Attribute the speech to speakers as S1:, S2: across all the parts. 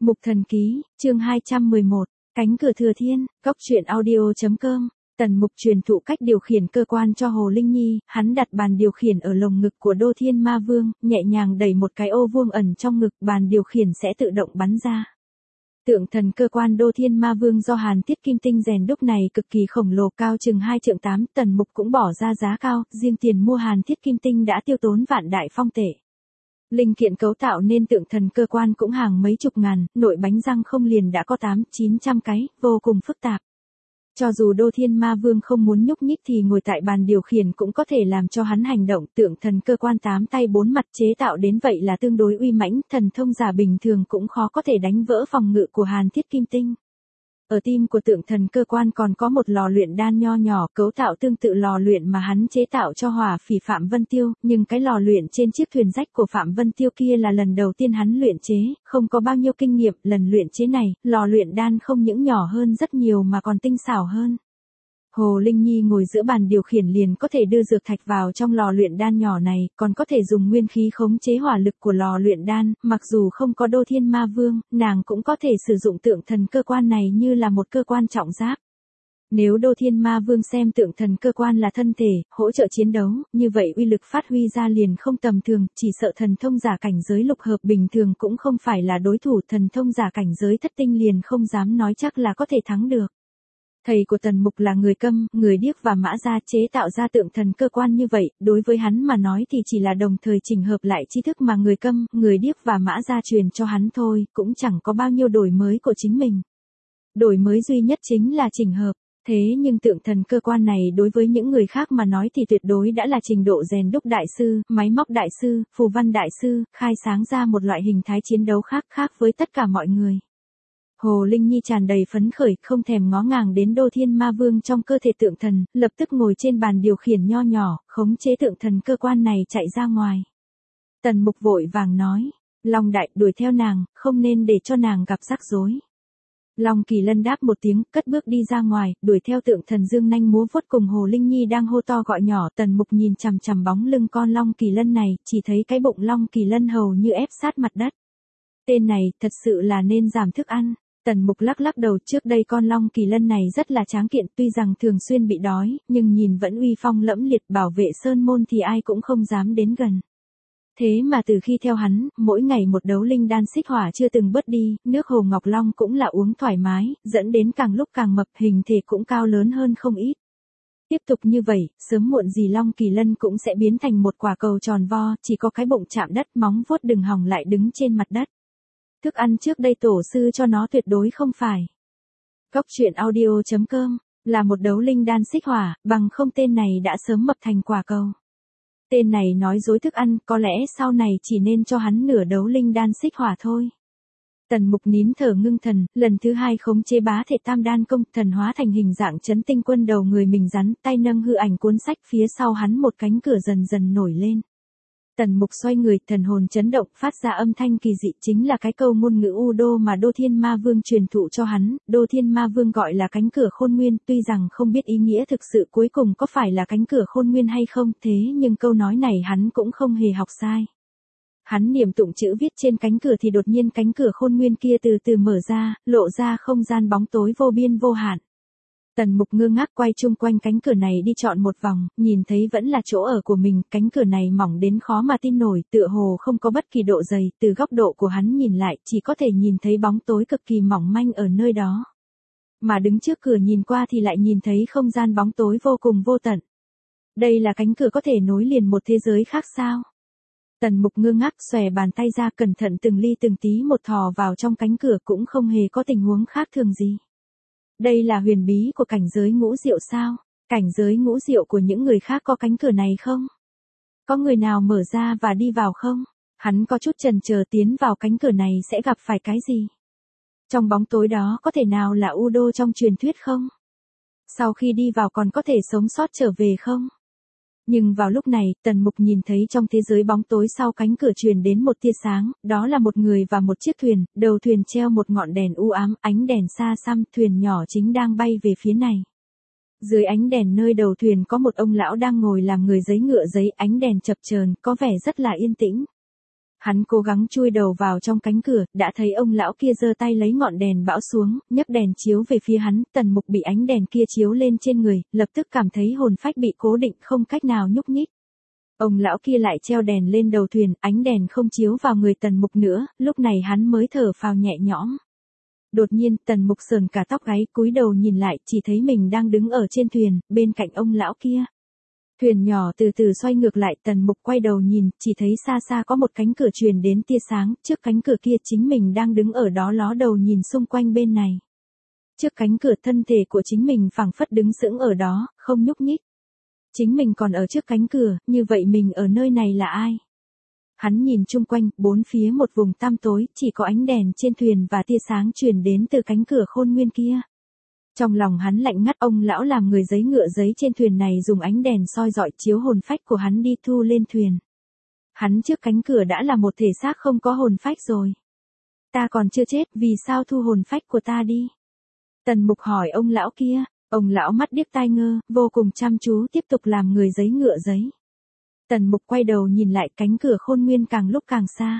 S1: Mục Thần Ký, chương 211, Cánh cửa thừa thiên, góc truyện audio.com. Tần Mục truyền thụ cách điều khiển cơ quan cho Hồ Linh Nhi, hắn đặt bàn điều khiển ở lồng ngực của Đô Thiên Ma Vương, nhẹ nhàng đẩy một cái ô vuông ẩn trong ngực, bàn điều khiển sẽ tự động bắn ra. Tượng thần cơ quan Đô Thiên Ma Vương do Hàn Thiết Kim Tinh rèn đúc này cực kỳ khổng lồ, cao chừng 2,8 trượng, Tần Mục cũng bỏ ra giá cao, riêng tiền mua Hàn Thiết Kim Tinh đã tiêu tốn vạn đại phong tệ. Linh kiện cấu tạo nên tượng thần cơ quan cũng hàng mấy chục ngàn, nội bánh răng không liền đã có 800-900 cái, vô cùng phức tạp. Cho dù Đô Thiên Ma Vương không muốn nhúc nhích thì ngồi tại bàn điều khiển cũng có thể làm cho hắn hành động. Tượng thần cơ quan 8 tay 4 mặt chế tạo đến vậy là tương đối uy mãnh, thần thông giả bình thường cũng khó có thể đánh vỡ phòng ngự của Hàn Thiết Kim Tinh. Ở tim của tượng thần cơ quan còn có một lò luyện đan nho nhỏ, cấu tạo tương tự lò luyện mà hắn chế tạo cho Hỏa Phỉ Phạm Vân Tiêu, nhưng cái lò luyện trên chiếc thuyền rách của Phạm Vân Tiêu kia là lần đầu tiên hắn luyện chế, không có bao nhiêu kinh nghiệm. Lần luyện chế này, lò luyện đan không những nhỏ hơn rất nhiều mà còn tinh xảo hơn. Hồ Linh Nhi ngồi giữa bàn điều khiển liền có thể đưa dược thạch vào trong lò luyện đan nhỏ này, còn có thể dùng nguyên khí khống chế hỏa lực của lò luyện đan, mặc dù không có Đô Thiên Ma Vương, nàng cũng có thể sử dụng tượng thần cơ quan này như là một cơ quan trọng giáp. Nếu Đô Thiên Ma Vương xem tượng thần cơ quan là thân thể, hỗ trợ chiến đấu, như vậy uy lực phát huy ra liền không tầm thường, chỉ sợ thần thông giả cảnh giới lục hợp bình thường cũng không phải là đối thủ, thần thông giả cảnh giới thất tinh liền không dám nói chắc là có thể thắng được. Thầy của Tần Mục là người Câm, người Điếc và Mã Gia, chế tạo ra tượng thần cơ quan như vậy, đối với hắn mà nói thì chỉ là đồng thời chỉnh hợp lại tri thức mà người Câm, người Điếc và Mã Gia truyền cho hắn thôi, cũng chẳng có bao nhiêu đổi mới của chính mình. Đổi mới duy nhất chính là chỉnh hợp. Thế nhưng tượng thần cơ quan này đối với những người khác mà nói thì tuyệt đối đã là trình độ rèn đúc đại sư, máy móc đại sư, phù văn đại sư, khai sáng ra một loại hình thái chiến đấu khác với tất cả mọi người. Hồ Linh Nhi tràn đầy phấn khởi, không thèm ngó ngàng đến Đô Thiên Ma Vương trong cơ thể tượng thần, lập tức ngồi trên bàn điều khiển nho nhỏ, khống chế tượng thần cơ quan này chạy ra ngoài. Tần Mục vội vàng nói, Long Đại, đuổi theo nàng, không nên để cho nàng gặp rắc rối. Long Kỳ Lân đáp một tiếng, cất bước đi ra ngoài, đuổi theo tượng thần dương nanh múa vuốt cùng Hồ Linh Nhi đang hô to gọi nhỏ. Tần Mục nhìn chằm chằm bóng lưng con Long Kỳ Lân này, chỉ thấy cái bụng Long Kỳ Lân hầu như ép sát mặt đất. Tên này thật sự là nên giảm thức ăn. Tần Mục lắc đầu, trước đây con Long Kỳ Lân này rất là tráng kiện, tuy rằng thường xuyên bị đói, nhưng nhìn vẫn uy phong lẫm liệt, bảo vệ sơn môn thì ai cũng không dám đến gần. Thế mà từ khi theo hắn, mỗi ngày một đấu linh đan xích hỏa chưa từng bớt đi, nước Hồ Ngọc Long cũng là uống thoải mái, dẫn đến càng lúc càng mập, hình thể cũng cao lớn hơn không ít. Tiếp tục như vậy, sớm muộn gì Long Kỳ Lân cũng sẽ biến thành một quả cầu tròn vo, chỉ có cái bụng chạm đất, móng vuốt đừng hòng lại đứng trên mặt đất. Thức ăn trước đây tổ sư cho nó tuyệt đối không phải. Góc truyện audio.com, là một đấu linh đan xích hỏa, bằng không tên này đã sớm mập thành quả cầu. Tên này nói dối thức ăn, có lẽ sau này chỉ nên cho hắn nửa đấu linh đan xích hỏa thôi. Tần Mục nín thở ngưng thần, lần thứ 2 khống chế bá thể tam đan công, thần hóa thành hình dạng Trấn Tinh Quân, đầu người mình rắn, tay nâng hư ảnh cuốn sách, phía sau hắn một cánh cửa dần dần nổi lên. Tần Mục xoay người, thần hồn chấn động, phát ra âm thanh kỳ dị, chính là cái câu ngôn ngữ U Đô mà Đô Thiên Ma Vương truyền thụ cho hắn. Đô Thiên Ma Vương gọi là cánh cửa khôn nguyên, tuy rằng không biết ý nghĩa thực sự cuối cùng có phải là cánh cửa khôn nguyên hay không, thế nhưng câu nói này hắn cũng không hề học sai. Hắn niệm tụng chữ viết trên cánh cửa thì đột nhiên cánh cửa khôn nguyên kia từ từ mở ra, lộ ra không gian bóng tối vô biên vô hạn. Tần Mục ngơ ngác quay chung quanh cánh cửa này đi trọn một vòng, nhìn thấy vẫn là chỗ ở của mình, cánh cửa này mỏng đến khó mà tin nổi, tựa hồ không có bất kỳ độ dày, từ góc độ của hắn nhìn lại, chỉ có thể nhìn thấy bóng tối cực kỳ mỏng manh ở nơi đó. Mà đứng trước cửa nhìn qua thì lại nhìn thấy không gian bóng tối vô cùng vô tận. Đây là cánh cửa có thể nối liền một thế giới khác sao? Tần Mục ngơ ngác xòe bàn tay ra, cẩn thận từng ly từng tí một thò vào trong cánh cửa, cũng không hề có tình huống khác thường gì. Đây là huyền bí của cảnh giới ngũ diệu sao? Cảnh giới ngũ diệu của những người khác có cánh cửa này không? Có người nào mở ra và đi vào không? Hắn có chút chần chờ, tiến vào cánh cửa này sẽ gặp phải cái gì? Trong bóng tối đó có thể nào là U Đô trong truyền thuyết không? Sau khi đi vào còn có thể sống sót trở về không? Nhưng vào lúc này, Tần Mục nhìn thấy trong thế giới bóng tối sau cánh cửa truyền đến một tia sáng, đó là một người và một chiếc thuyền, đầu thuyền treo một ngọn đèn u ám, ánh đèn xa xăm, thuyền nhỏ chính đang bay về phía này. Dưới ánh đèn nơi đầu thuyền có một ông lão đang ngồi làm người giấy ngựa giấy, ánh đèn chập chờn, có vẻ rất là yên tĩnh. Hắn cố gắng chui đầu vào trong cánh cửa, đã thấy ông lão kia giơ tay lấy ngọn đèn bão xuống, nhấc đèn chiếu về phía hắn, Tần Mục bị ánh đèn kia chiếu lên trên người, lập tức cảm thấy hồn phách bị cố định không cách nào nhúc nhích. Ông lão kia lại treo đèn lên đầu thuyền, ánh đèn không chiếu vào người Tần Mục nữa, lúc này hắn mới thở phào nhẹ nhõm. Đột nhiên, Tần Mục sờn cả tóc gáy, cúi đầu nhìn lại, chỉ thấy mình đang đứng ở trên thuyền, bên cạnh ông lão kia. Thuyền nhỏ từ từ xoay ngược lại, Tần Mục quay đầu nhìn, chỉ thấy xa xa có một cánh cửa truyền đến tia sáng, trước cánh cửa kia chính mình đang đứng ở đó ló đầu nhìn xung quanh bên này. Trước cánh cửa thân thể của chính mình phảng phất đứng sững ở đó, không nhúc nhích. Chính mình còn ở trước cánh cửa, như vậy mình ở nơi này là ai? Hắn nhìn chung quanh, bốn phía một vùng tăm tối, chỉ có ánh đèn trên thuyền và tia sáng truyền đến từ cánh cửa khôn nguyên kia. Trong lòng hắn lạnh ngắt, ông lão làm người giấy ngựa giấy trên thuyền này dùng ánh đèn soi dọi chiếu hồn phách của hắn đi thu lên thuyền. Hắn trước cánh cửa đã là một thể xác không có hồn phách rồi. Ta còn chưa chết, vì sao thu hồn phách của ta đi? Tần Mục hỏi ông lão kia, ông lão mắt điếc tai ngơ, vô cùng chăm chú tiếp tục làm người giấy ngựa giấy. Tần Mục quay đầu nhìn lại, cánh cửa khôn nguyên càng lúc càng xa.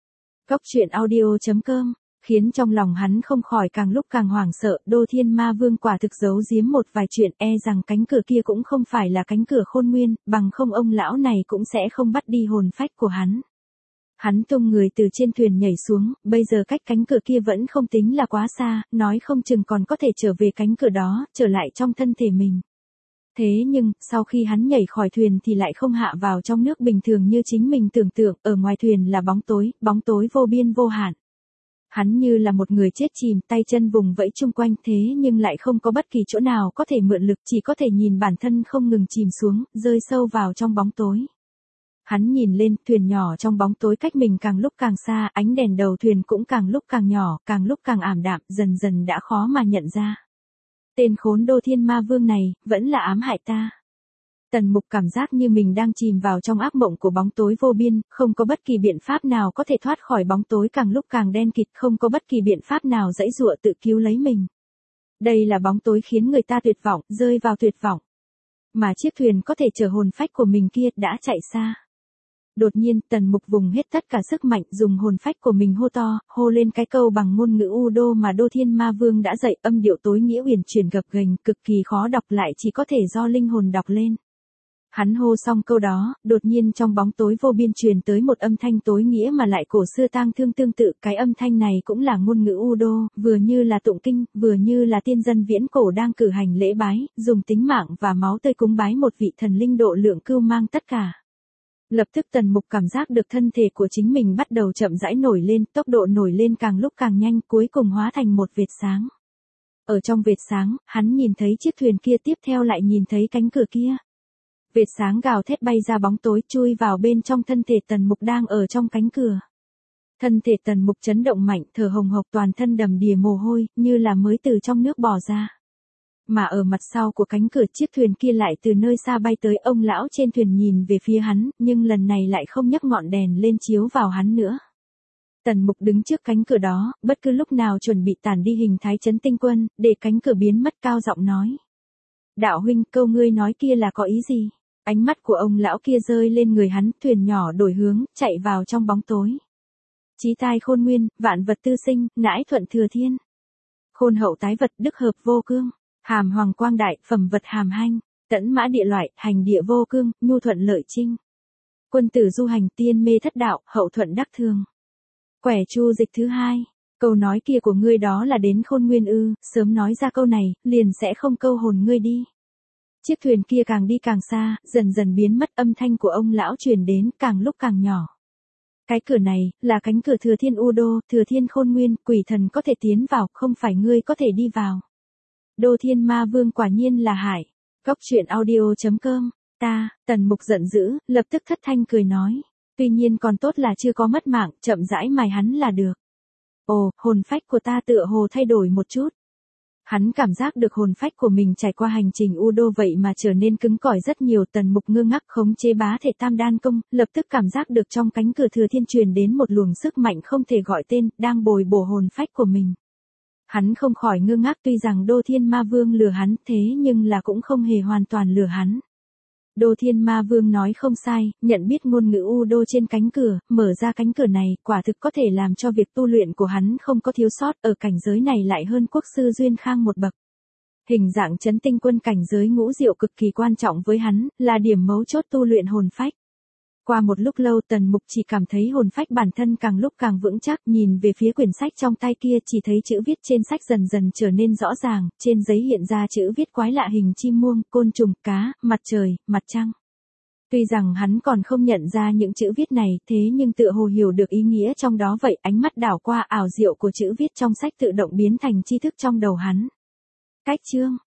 S1: Góc truyện audio.com khiến trong lòng hắn không khỏi càng lúc càng hoảng sợ, Đô Thiên Ma Vương quả thực giấu giếm một vài chuyện, e rằng cánh cửa kia cũng không phải là cánh cửa khôn nguyên, bằng không ông lão này cũng sẽ không bắt đi hồn phách của hắn. Hắn tung người từ trên thuyền nhảy xuống, bây giờ cách cánh cửa kia vẫn không tính là quá xa, nói không chừng còn có thể trở về cánh cửa đó, trở lại trong thân thể mình. Thế nhưng, sau khi hắn nhảy khỏi thuyền thì lại không hạ vào trong nước bình thường như chính mình tưởng tượng, ở ngoài thuyền là bóng tối vô biên vô hạn. Hắn như là một người chết chìm, tay chân vùng vẫy chung quanh, thế nhưng lại không có bất kỳ chỗ nào có thể mượn lực, chỉ có thể nhìn bản thân không ngừng chìm xuống, rơi sâu vào trong bóng tối. Hắn nhìn lên, thuyền nhỏ trong bóng tối cách mình càng lúc càng xa, ánh đèn đầu thuyền cũng càng lúc càng nhỏ, càng lúc càng ảm đạm, dần dần đã khó mà nhận ra. Tên khốn Đô Thiên Ma Vương này, vẫn là ám hại ta. Tần Mục cảm giác như mình đang chìm vào trong ác mộng của bóng tối vô biên, không có bất kỳ biện pháp nào có thể thoát khỏi bóng tối càng lúc càng đen kịt, không có bất kỳ biện pháp nào giãy giụa tự cứu lấy mình. Đây là bóng tối khiến người ta tuyệt vọng, rơi vào tuyệt vọng. Mà chiếc thuyền có thể chở hồn phách của mình kia đã chạy xa. Đột nhiên, Tần Mục vùng hết tất cả sức mạnh, dùng hồn phách của mình hô to, hô lên cái câu bằng ngôn ngữ Udo mà Đô Thiên Ma Vương đã dạy, âm điệu tối nghĩa uyển chuyển gập ghềnh, cực kỳ khó đọc lại, chỉ có thể do linh hồn đọc lên. Hắn hô xong câu đó, đột nhiên trong bóng tối vô biên truyền tới một âm thanh tối nghĩa mà lại cổ xưa tang thương tương tự, cái âm thanh này cũng là ngôn ngữ Udo, vừa như là tụng kinh, vừa như là tiên dân viễn cổ đang cử hành lễ bái, dùng tính mạng và máu tươi cúng bái một vị thần linh độ lượng cưu mang tất cả. Lập tức Tần Mục cảm giác được thân thể của chính mình bắt đầu chậm rãi nổi lên, tốc độ nổi lên càng lúc càng nhanh, cuối cùng hóa thành một vệt sáng. Ở trong vệt sáng, hắn nhìn thấy chiếc thuyền kia, tiếp theo lại nhìn thấy cánh cửa kia. Vệt sáng gào thét bay ra bóng tối, chui vào bên trong thân thể Tần Mục đang ở trong cánh cửa. Thân thể Tần Mục chấn động mạnh, thở hồng hộc, toàn thân đầm đìa mồ hôi, như là mới từ trong nước bò ra. Mà ở mặt sau của cánh cửa, chiếc thuyền kia lại từ nơi xa bay tới, ông lão trên thuyền nhìn về phía hắn, nhưng lần này lại không nhấc ngọn đèn lên chiếu vào hắn nữa. Tần Mục đứng trước cánh cửa đó, bất cứ lúc nào chuẩn bị tản đi hình thái trấn tinh quân, để cánh cửa biến mất, cao giọng nói. Đạo huynh, câu ngươi nói kia là có ý gì? Ánh mắt của ông lão kia rơi lên người hắn, thuyền nhỏ đổi hướng, chạy vào trong bóng tối. Chí tai khôn nguyên, vạn vật tư sinh, nãi thuận thừa thiên. Khôn hậu tái vật, đức hợp vô cương. Hàm hoàng quang đại, phẩm vật hàm hanh. Tẫn mã địa loại, hành địa vô cương, nhu thuận lợi trinh. Quân tử du hành, tiên mê thất đạo, hậu thuận đắc thường. Quẻ chu dịch thứ hai. Câu nói kia của ngươi đó là đến khôn nguyên ư, sớm nói ra câu này, liền sẽ không câu hồn ngươi đi. Chiếc thuyền kia càng đi càng xa, dần dần biến mất, âm thanh của ông lão truyền đến, càng lúc càng nhỏ. Cái cửa này, là cánh cửa thừa thiên Udo, thừa thiên khôn nguyên, quỷ thần có thể tiến vào, không phải ngươi có thể đi vào. Đô Thiên Ma Vương quả nhiên là hại. Góc truyện audio.com, Tần Mục giận dữ, lập tức thất thanh cười nói. Tuy nhiên còn tốt là chưa có mất mạng, chậm rãi mài hắn là được. Ồ, hồn phách của ta tựa hồ thay đổi một chút. Hắn cảm giác được hồn phách của mình trải qua hành trình Udo vậy mà trở nên cứng cỏi rất nhiều. Tần Mục ngơ ngác khống chế bá thể tam đan công, lập tức cảm giác được trong cánh cửa thừa thiên truyền đến một luồng sức mạnh không thể gọi tên, đang bồi bổ hồn phách của mình. Hắn không khỏi ngơ ngác, tuy rằng Đô Thiên Ma Vương lừa hắn, thế nhưng là cũng không hề hoàn toàn lừa hắn. Đô Thiên Ma Vương nói không sai, nhận biết ngôn ngữ U Đô trên cánh cửa, mở ra cánh cửa này, quả thực có thể làm cho việc tu luyện của hắn không có thiếu sót, ở cảnh giới này lại hơn quốc sư Duyên Khang một bậc. Hình dạng chấn tinh quân cảnh giới ngũ diệu cực kỳ quan trọng với hắn, là điểm mấu chốt tu luyện hồn phách. Qua một lúc lâu Tần Mục chỉ cảm thấy hồn phách bản thân càng lúc càng vững chắc, nhìn về phía quyển sách trong tay kia chỉ thấy chữ viết trên sách dần dần trở nên rõ ràng, trên giấy hiện ra chữ viết quái lạ hình chim muông, côn trùng, cá, mặt trời, mặt trăng. Tuy rằng hắn còn không nhận ra những chữ viết này, thế nhưng tựa hồ hiểu được ý nghĩa trong đó vậy, ánh mắt đảo qua ảo diệu của chữ viết trong sách tự động biến thành tri thức trong đầu hắn. Cách chương